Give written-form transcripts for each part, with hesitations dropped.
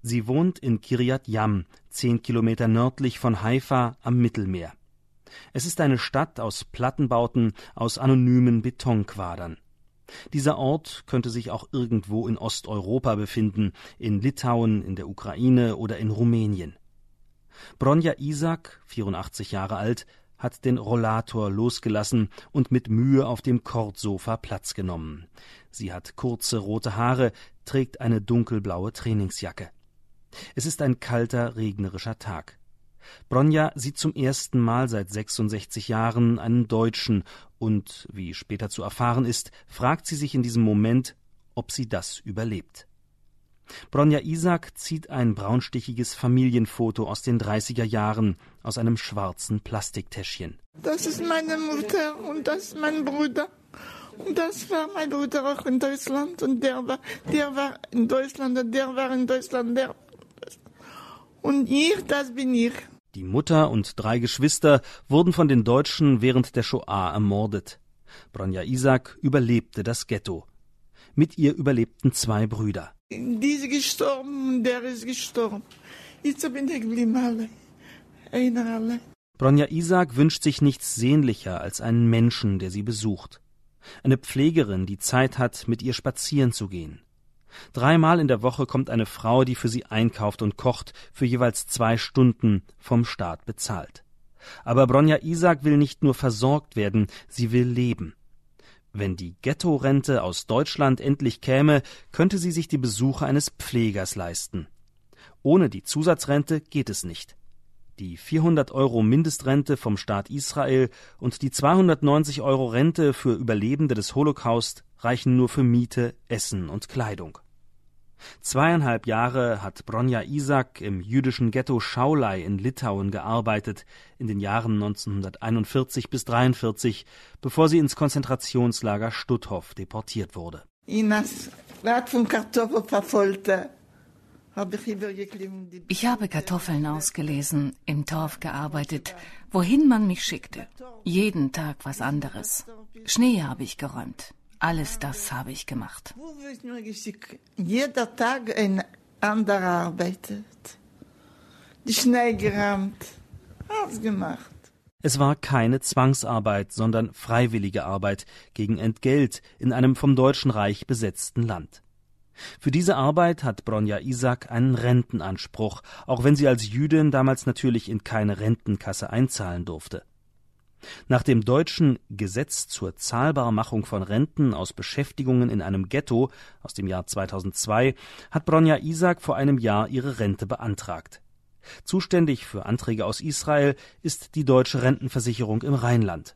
Sie wohnt in Kiryat Yam, 10 Kilometer nördlich von Haifa am Mittelmeer. Es ist eine Stadt aus Plattenbauten, aus anonymen Betonquadern. Dieser Ort könnte sich auch irgendwo in Osteuropa befinden, in Litauen, in der Ukraine oder in Rumänien. Bronja Isak, 84 Jahre alt, hat den Rollator losgelassen und mit Mühe auf dem Kordsofa Platz genommen. Sie hat kurze rote Haare, trägt eine dunkelblaue Trainingsjacke. Es ist ein kalter, regnerischer Tag. Bronja sieht zum ersten Mal seit 66 Jahren einen Deutschen und, wie später zu erfahren ist, fragt sie sich in diesem Moment, ob sie das überlebt. Bronja Isak zieht ein braunstichiges Familienfoto aus den 30er Jahren aus einem schwarzen Plastiktäschchen. Das ist meine Mutter und das ist mein Bruder. Und das war mein Bruder auch in Deutschland und der war in Deutschland und der war in Deutschland. Und ich, das bin ich. Die Mutter und 3 Geschwister wurden von den Deutschen während der Shoah ermordet. Bronja Isak überlebte das Ghetto. Mit ihr überlebten 2 Brüder. Die ist gestorben und der ist gestorben. Jetzt bin ich geblieben, alle. Bronja Isak wünscht sich nichts sehnlicher als einen Menschen, der sie besucht. Eine Pflegerin, die Zeit hat, mit ihr spazieren zu gehen. 3-mal in der Woche kommt eine Frau, die für sie einkauft und kocht, für jeweils 2 Stunden, vom Staat bezahlt. Aber Bronja Isak will nicht nur versorgt werden, sie will leben. Wenn die Ghetto-Rente aus Deutschland endlich käme, könnte sie sich die Besuche eines Pflegers leisten. Ohne die Zusatzrente geht es nicht. Die 400 € Mindestrente vom Staat Israel und die 290 € Rente für Überlebende des Holocaust reichen nur für Miete, Essen und Kleidung. 2,5 Jahre hat Bronja Isak im jüdischen Ghetto Schaulai in Litauen gearbeitet, in den Jahren 1941 bis 1943, bevor sie ins Konzentrationslager Stutthof deportiert wurde. In das Rad von Kartoffeln verfolgt. Ich habe Kartoffeln ausgelesen, im Torf gearbeitet, wohin man mich schickte. Jeden Tag was anderes. Schnee habe ich geräumt. Alles das habe ich gemacht. Jeder Tag eine andere Arbeit. Die Schnee geräumt. Alles gemacht. Es war keine Zwangsarbeit, sondern freiwillige Arbeit gegen Entgelt in einem vom Deutschen Reich besetzten Land. Für diese Arbeit hat Bronja Isak einen Rentenanspruch, auch wenn sie als Jüdin damals natürlich in keine Rentenkasse einzahlen durfte. Nach dem deutschen Gesetz zur Zahlbarmachung von Renten aus Beschäftigungen in einem Ghetto aus dem Jahr 2002 hat Bronja Isak vor einem Jahr ihre Rente beantragt. Zuständig für Anträge aus Israel ist die Deutsche Rentenversicherung im Rheinland.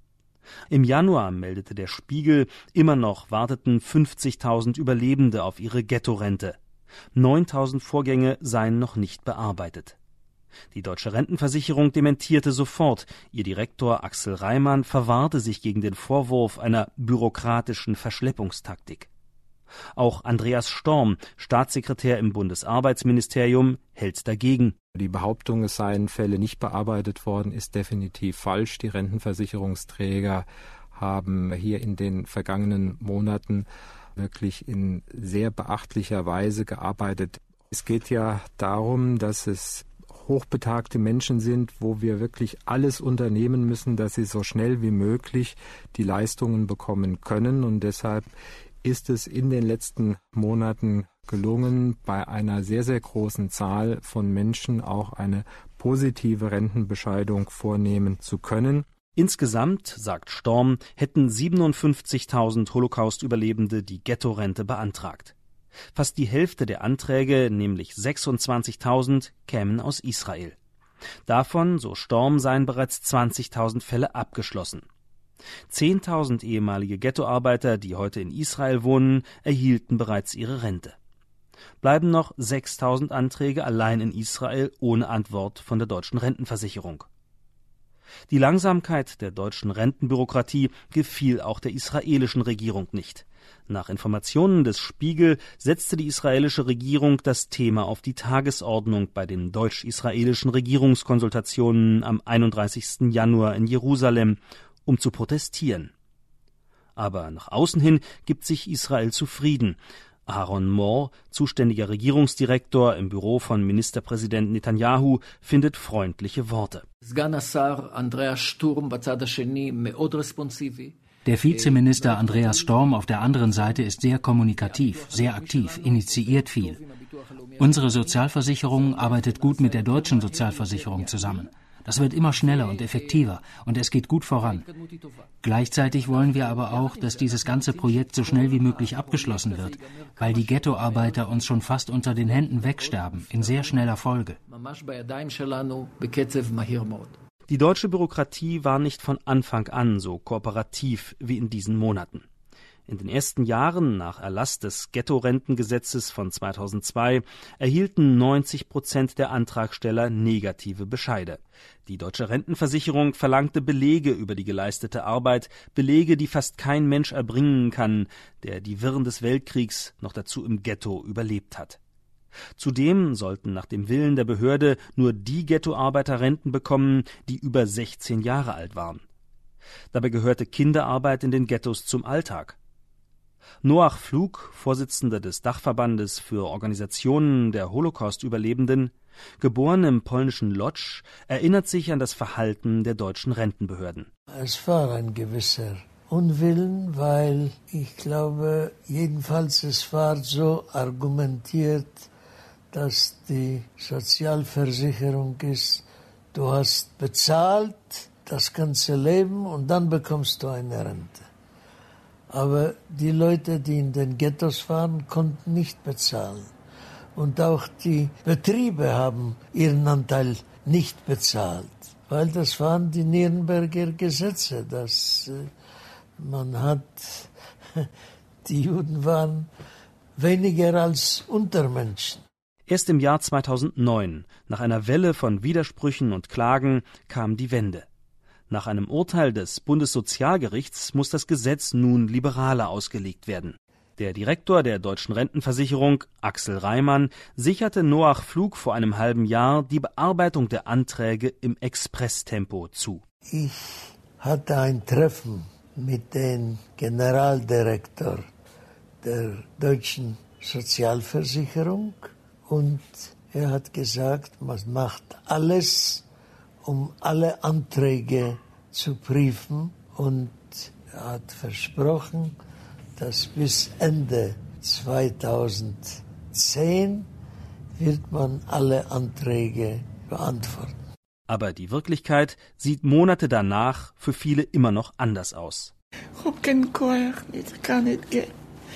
Im Januar meldete der Spiegel, immer noch warteten 50.000 Überlebende auf ihre Ghetto-Rente. 9.000 Vorgänge seien noch nicht bearbeitet. Die Deutsche Rentenversicherung dementierte sofort. Ihr Direktor Axel Reimann verwahrte sich gegen den Vorwurf einer bürokratischen Verschleppungstaktik. Auch Andreas Storm, Staatssekretär im Bundesarbeitsministerium, hält dagegen. Die Behauptung, es seien Fälle nicht bearbeitet worden, ist definitiv falsch. Die Rentenversicherungsträger haben hier in den vergangenen Monaten wirklich in sehr beachtlicher Weise gearbeitet. Es geht ja darum, dass es hochbetagte Menschen sind, wo wir wirklich alles unternehmen müssen, dass sie so schnell wie möglich die Leistungen bekommen können. Und deshalb ist es in den letzten Monaten gelungen, bei einer sehr, sehr großen Zahl von Menschen auch eine positive Rentenbescheidung vornehmen zu können. Insgesamt, sagt Storm, hätten 57.000 Holocaust-Überlebende die Ghetto-Rente beantragt. Fast die Hälfte der Anträge, nämlich 26.000, kämen aus Israel. Davon, so Storm, seien bereits 20.000 Fälle abgeschlossen. 10.000 ehemalige Ghettoarbeiter, die heute in Israel wohnen, erhielten bereits ihre Rente. Bleiben noch 6.000 Anträge allein in Israel ohne Antwort von der deutschen Rentenversicherung. Die Langsamkeit der deutschen Rentenbürokratie gefiel auch der israelischen Regierung nicht. Nach Informationen des Spiegel setzte die israelische Regierung das Thema auf die Tagesordnung bei den deutsch-israelischen Regierungskonsultationen am 31. Januar in Jerusalem, um zu protestieren. Aber nach außen hin gibt sich Israel zufrieden. Aaron Moore, zuständiger Regierungsdirektor im Büro von Ministerpräsident Netanyahu, findet freundliche Worte. Der Vizeminister Andreas Storm auf der anderen Seite ist sehr kommunikativ, sehr aktiv, initiiert viel. Unsere Sozialversicherung arbeitet gut mit der deutschen Sozialversicherung zusammen. Das wird immer schneller und effektiver und es geht gut voran. Gleichzeitig wollen wir aber auch, dass dieses ganze Projekt so schnell wie möglich abgeschlossen wird, weil die Ghettoarbeiter uns schon fast unter den Händen wegsterben, in sehr schneller Folge. Die deutsche Bürokratie war nicht von Anfang an so kooperativ wie in diesen Monaten. In den ersten Jahren nach Erlass des Ghetto-Rentengesetzes von 2002 erhielten 90% der Antragsteller negative Bescheide. Die deutsche Rentenversicherung verlangte Belege über die geleistete Arbeit, Belege, die fast kein Mensch erbringen kann, der die Wirren des Weltkriegs noch dazu im Ghetto überlebt hat. Zudem sollten nach dem Willen der Behörde nur die Ghettoarbeiter Renten bekommen, die über 16 Jahre alt waren. Dabei gehörte Kinderarbeit in den Ghettos zum Alltag. Noach Flug, Vorsitzender des Dachverbandes für Organisationen der Holocaust-Überlebenden, geboren im polnischen Lodz, erinnert sich an das Verhalten der deutschen Rentenbehörden. Es war ein gewisser Unwillen, weil ich glaube, jedenfalls es war so argumentiert, dass die Sozialversicherung ist, du hast bezahlt das ganze Leben und dann bekommst du eine Rente. Aber die Leute, die in den Ghettos waren, konnten nicht bezahlen. Und auch die Betriebe haben ihren Anteil nicht bezahlt, weil das waren die Nürnberger Gesetze, dass die Juden waren weniger als Untermenschen. Erst im Jahr 2009, nach einer Welle von Widersprüchen und Klagen, kam die Wende. Nach einem Urteil des Bundessozialgerichts muss das Gesetz nun liberaler ausgelegt werden. Der Direktor der deutschen Rentenversicherung, Axel Reimann, sicherte Noach Flug vor einem halben Jahr die Bearbeitung der Anträge im Expresstempo zu. Ich hatte ein Treffen mit dem Generaldirektor der deutschen Sozialversicherung und er hat gesagt, man macht alles, um alle Anträge zu prüfen und er hat versprochen, dass bis Ende 2010 wird man alle Anträge beantworten. Aber die Wirklichkeit sieht Monate danach für viele immer noch anders aus. Ich habe keinen Koch, ich kann nicht gehen.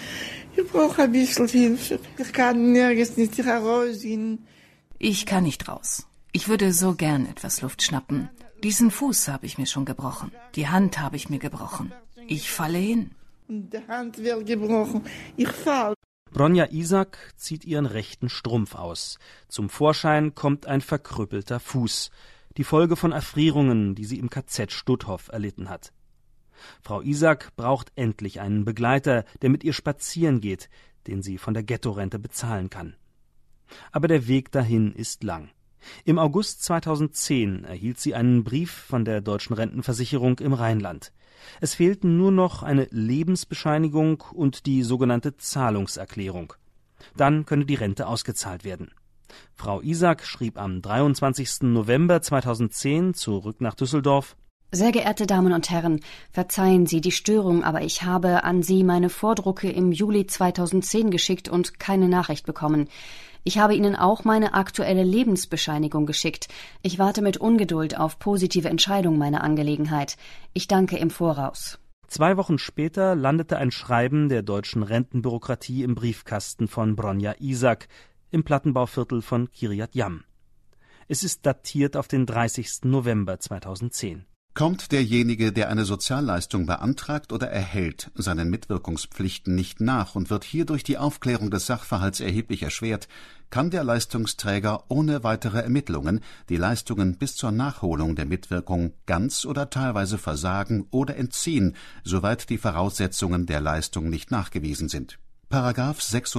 Ich brauche ein bisschen Hilfe. Ich kann nirgends nicht rausgehen. Ich kann nicht raus. Ich würde so gern etwas Luft schnappen. Diesen Fuß habe ich mir schon gebrochen. Die Hand habe ich mir gebrochen. Ich falle hin. Und die Hand wird gebrochen. Ich falle. Bronja Isaak zieht ihren rechten Strumpf aus. Zum Vorschein kommt ein verkrüppelter Fuß. Die Folge von Erfrierungen, die sie im KZ Stutthof erlitten hat. Frau Isaak braucht endlich einen Begleiter, der mit ihr spazieren geht, den sie von der Ghettorente bezahlen kann. Aber der Weg dahin ist lang. Im August 2010 erhielt sie einen Brief von der deutschen Rentenversicherung im Rheinland. Es fehlten nur noch eine Lebensbescheinigung und die sogenannte Zahlungserklärung. Dann könne die Rente ausgezahlt werden. Frau Isaak schrieb am 23. November 2010 zurück nach Düsseldorf: Sehr geehrte Damen und Herren, verzeihen Sie die Störung, aber ich habe an Sie meine Vordrucke im Juli 2010 geschickt und keine Nachricht bekommen. Ich habe Ihnen auch meine aktuelle Lebensbescheinigung geschickt. Ich warte mit Ungeduld auf positive Entscheidung meiner Angelegenheit. Ich danke im Voraus. 2 Wochen später landete ein Schreiben der deutschen Rentenbürokratie im Briefkasten von Bronja Isaak im Plattenbauviertel von Kiryat Yam. Es ist datiert auf den 30. November 2010. Kommt derjenige, der eine Sozialleistung beantragt oder erhält, seinen Mitwirkungspflichten nicht nach und wird hierdurch die Aufklärung des Sachverhalts erheblich erschwert, kann der Leistungsträger ohne weitere Ermittlungen die Leistungen bis zur Nachholung der Mitwirkung ganz oder teilweise versagen oder entziehen, soweit die Voraussetzungen der Leistung nicht nachgewiesen sind. §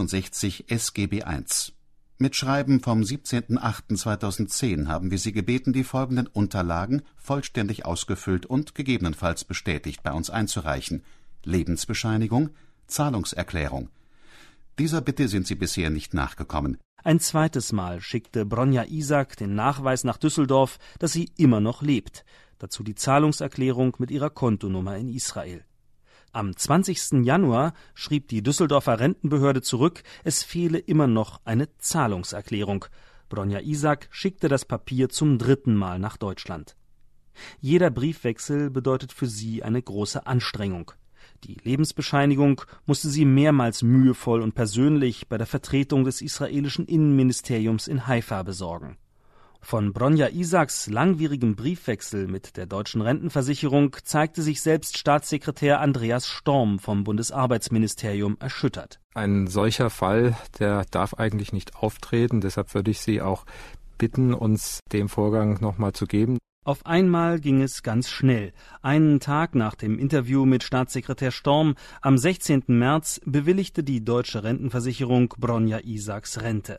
66 SGB I. Mit Schreiben vom 17.08.2010 haben wir Sie gebeten, die folgenden Unterlagen vollständig ausgefüllt und gegebenenfalls bestätigt bei uns einzureichen: Lebensbescheinigung, Zahlungserklärung. Dieser Bitte sind sie bisher nicht nachgekommen. Ein zweites Mal schickte Bronja Isaak den Nachweis nach Düsseldorf, dass sie immer noch lebt. Dazu die Zahlungserklärung mit ihrer Kontonummer in Israel. Am 20. Januar schrieb die Düsseldorfer Rentenbehörde zurück, es fehle immer noch eine Zahlungserklärung. Bronja Isaak schickte das Papier zum 3. Mal nach Deutschland. Jeder Briefwechsel bedeutet für sie eine große Anstrengung. Die Lebensbescheinigung musste sie mehrmals mühevoll und persönlich bei der Vertretung des israelischen Innenministeriums in Haifa besorgen. Von Bronja Isaaks langwierigem Briefwechsel mit der deutschen Rentenversicherung zeigte sich selbst Staatssekretär Andreas Storm vom Bundesarbeitsministerium erschüttert. Ein solcher Fall, der darf eigentlich nicht auftreten. Deshalb würde ich Sie auch bitten, uns den Vorgang nochmal zu geben. Auf einmal ging es ganz schnell. Einen Tag nach dem Interview mit Staatssekretär Storm, am 16. März, bewilligte die deutsche Rentenversicherung Bronja Isaaks Rente.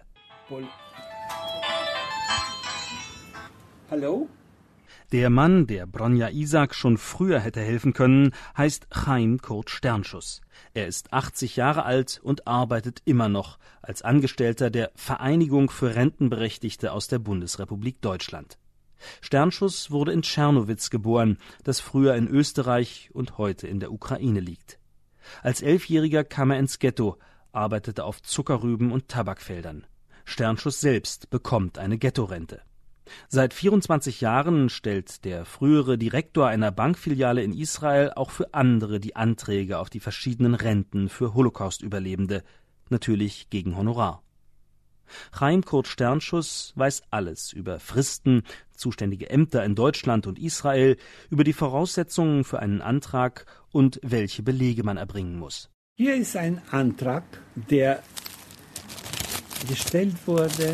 Hallo? Der Mann, der Bronja Isaak schon früher hätte helfen können, heißt Chaim Kurt Sternschuss. Er ist 80 Jahre alt und arbeitet immer noch als Angestellter der Vereinigung für Rentenberechtigte aus der Bundesrepublik Deutschland. Sternschuss wurde in Czernowitz geboren, das früher in Österreich und heute in der Ukraine liegt. Als 11-Jähriger kam er ins Ghetto, arbeitete auf Zuckerrüben und Tabakfeldern. Sternschuss selbst bekommt eine Ghettorente. Seit 24 Jahren stellt der frühere Direktor einer Bankfiliale in Israel auch für andere die Anträge auf die verschiedenen Renten für Holocaust-Überlebende, natürlich gegen Honorar. Chaim Kurt Sternschuss weiß alles über Fristen, zuständige Ämter in Deutschland und Israel, über die Voraussetzungen für einen Antrag und welche Belege man erbringen muss. Hier ist ein Antrag, der gestellt wurde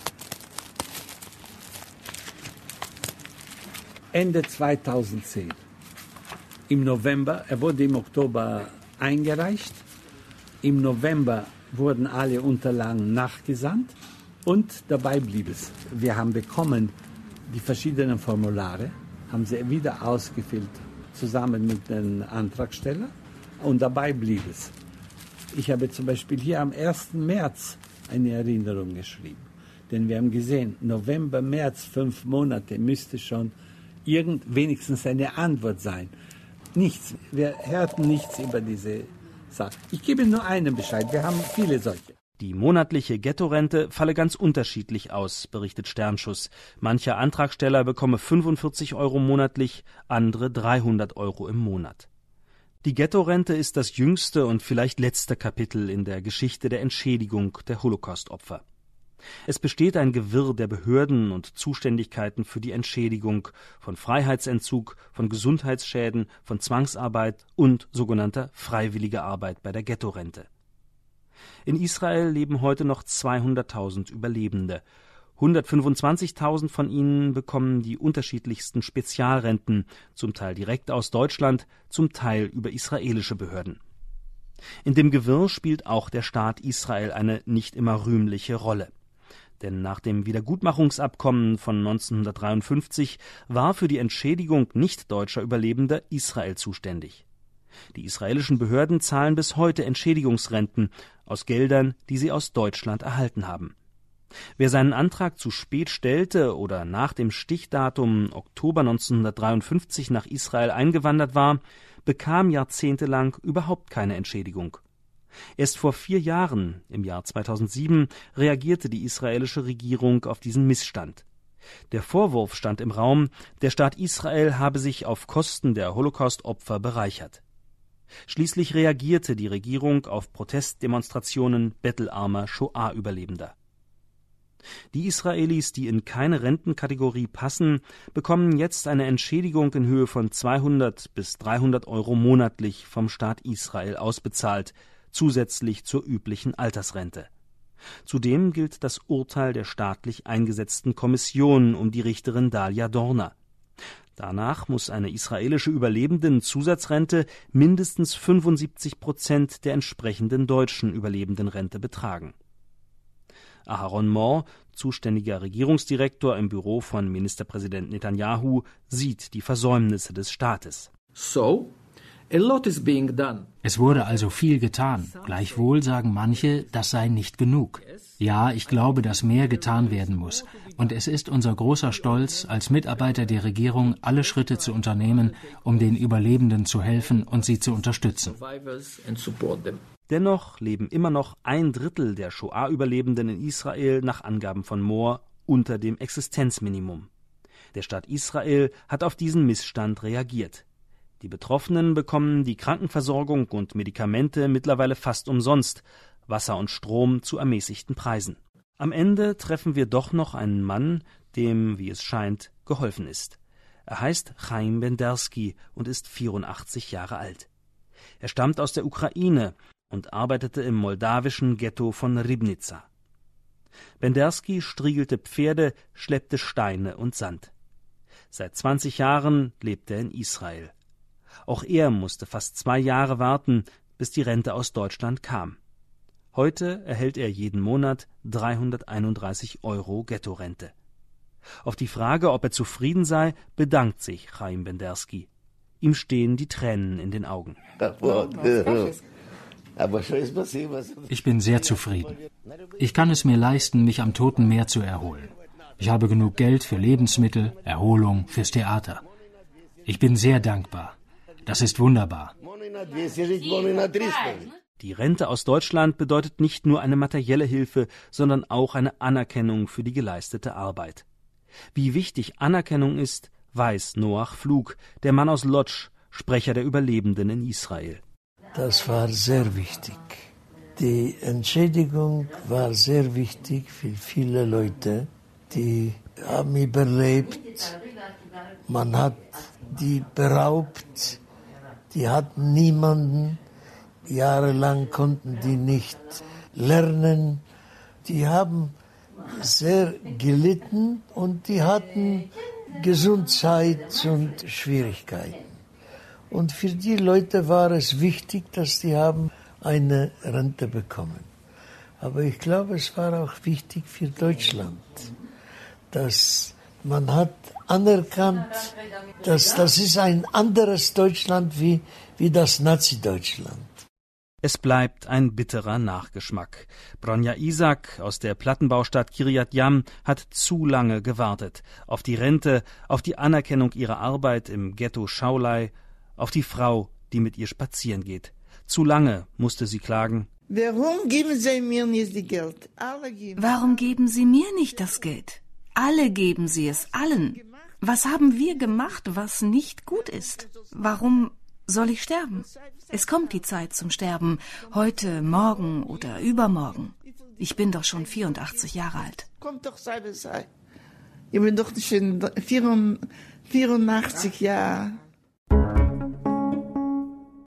Ende 2010. Im November, er wurde im Oktober eingereicht. Im November wurden alle Unterlagen nachgesandt und dabei blieb es. Wir haben bekommen die verschiedenen Formulare, haben sie wieder ausgefüllt, zusammen mit den Antragstellern und dabei blieb es. Ich habe zum Beispiel hier am 1. März eine Erinnerung geschrieben, denn wir haben gesehen, November, März, 5 Monate müsste schon wenigstens eine Antwort sein. Nichts, wir hörten nichts über diese Sache. Ich gebe nur einen Bescheid, wir haben viele solche. Die monatliche Ghettorente falle ganz unterschiedlich aus, berichtet Sternschuss. Mancher Antragsteller bekomme 45 € monatlich, andere 300 € im Monat. Die Ghettorente ist das jüngste und vielleicht letzte Kapitel in der Geschichte der Entschädigung der Holocaust-Opfer. Es besteht ein Gewirr der Behörden und Zuständigkeiten für die Entschädigung von Freiheitsentzug, von Gesundheitsschäden, von Zwangsarbeit und sogenannter freiwilliger Arbeit bei der Ghettorente. In Israel leben heute noch 200.000 Überlebende. 125.000 von ihnen bekommen die unterschiedlichsten Spezialrenten, zum Teil direkt aus Deutschland, zum Teil über israelische Behörden. In dem Gewirr spielt auch der Staat Israel eine nicht immer rühmliche Rolle. Denn nach dem Wiedergutmachungsabkommen von 1953 war für die Entschädigung nicht-deutscher Überlebender Israel zuständig. Die israelischen Behörden zahlen bis heute Entschädigungsrenten aus Geldern, die sie aus Deutschland erhalten haben. Wer seinen Antrag zu spät stellte oder nach dem Stichdatum Oktober 1953 nach Israel eingewandert war, bekam jahrzehntelang überhaupt keine Entschädigung. Erst vor 4 Jahren, im Jahr 2007, reagierte die israelische Regierung auf diesen Missstand. Der Vorwurf stand im Raum, der Staat Israel habe sich auf Kosten der Holocaust-Opfer bereichert. Schließlich reagierte die Regierung auf Protestdemonstrationen bettelarmer Shoah-Überlebender. Die Israelis, die in keine Rentenkategorie passen, bekommen jetzt eine Entschädigung in Höhe von 200 bis 300 € monatlich vom Staat Israel ausbezahlt, zusätzlich zur üblichen Altersrente. Zudem gilt das Urteil der staatlich eingesetzten Kommission um die Richterin Dalia Dorner. Danach muss eine israelische Überlebendenzusatzrente mindestens 75% der entsprechenden deutschen Überlebendenrente betragen. Aharon Mor, zuständiger Regierungsdirektor im Büro von Ministerpräsident Netanyahu, sieht die Versäumnisse des Staates. So, Es wurde also viel getan. Gleichwohl sagen manche, das sei nicht genug. Ja, ich glaube, dass mehr getan werden muss. Und es ist unser großer Stolz, als Mitarbeiter der Regierung alle Schritte zu unternehmen, um den Überlebenden zu helfen und sie zu unterstützen. Dennoch leben immer noch 1/3 der Shoah-Überlebenden in Israel nach Angaben von Mohr unter dem Existenzminimum. Der Staat Israel hat auf diesen Missstand reagiert. Die Betroffenen bekommen die Krankenversorgung und Medikamente mittlerweile fast umsonst, Wasser und Strom zu ermäßigten Preisen. Am Ende treffen wir doch noch einen Mann, dem, wie es scheint, geholfen ist. Er heißt Chaim Bendersky und ist 84 Jahre alt. Er stammt aus der Ukraine und arbeitete im moldawischen Ghetto von Ribnica. Bendersky striegelte Pferde, schleppte Steine und Sand. Seit 20 Jahren lebt er in Israel. Auch er musste fast 2 Jahre warten, bis die Rente aus Deutschland kam. Heute erhält er jeden Monat 331 € Ghetto-Rente. Auf die Frage, ob er zufrieden sei, bedankt sich Chaim Bendersky. Ihm stehen die Tränen in den Augen. Ich bin sehr zufrieden. Ich kann es mir leisten, mich am Toten Meer zu erholen. Ich habe genug Geld für Lebensmittel, Erholung, fürs Theater. Ich bin sehr dankbar. Das ist wunderbar. Die Rente aus Deutschland bedeutet nicht nur eine materielle Hilfe, sondern auch eine Anerkennung für die geleistete Arbeit. Wie wichtig Anerkennung ist, weiß Noach Flug, der Mann aus Lodz, Sprecher der Überlebenden in Israel. Das war sehr wichtig. Die Entschädigung war sehr wichtig für viele Leute, die haben überlebt. Man hat die beraubt, die hatten niemanden. Jahrelang konnten die nicht lernen. Die haben sehr gelitten und die hatten Gesundheit und Schwierigkeiten. Und für die Leute war es wichtig, dass die haben eine Rente bekommen. Aber ich glaube, es war auch wichtig für Deutschland, dass man hat anerkannt, dass das ist ein anderes Deutschland wie das Nazi-Deutschland. Es bleibt ein bitterer Nachgeschmack. Bronja Isaak aus der Plattenbaustadt Kiryat Yam hat zu lange gewartet. Auf die Rente, auf die Anerkennung ihrer Arbeit im Ghetto Shaulai, auf die Frau, die mit ihr spazieren geht. Zu lange musste sie klagen. Warum geben Sie mir nicht das Geld? Warum geben Sie mir nicht das Geld? Alle geben Sie es, allen. Was haben wir gemacht, was nicht gut ist? Warum soll ich sterben? Es kommt die Zeit zum Sterben, heute, morgen oder übermorgen. Ich bin doch schon 84 Jahre alt. Kommt doch sei. Ich bin doch schon 84 Jahre.